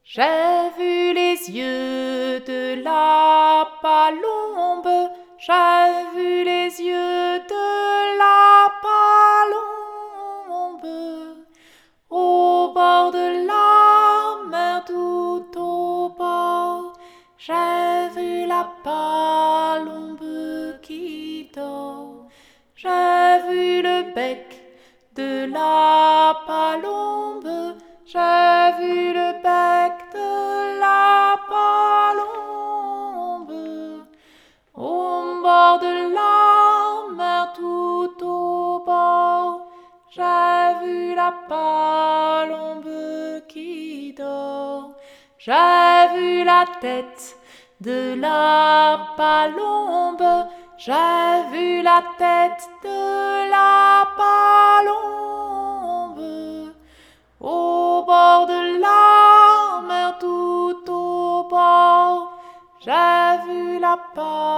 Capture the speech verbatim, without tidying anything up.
J'ai vu les yeux de la palombe, j'ai vu les yeux de la palombe, au bord de la mer tout au bord, j'ai vu la palombe qui dort, j'ai vu le bec de la palombe, j'ai vu le bec de la palombe, au bord de la mer tout au bord, j'ai vu la palombe qui dort, j'ai vu la tête de la palombe, j'ai vu la tête de la palombe, au bord de la mer tout au bord, j'ai vu la palombe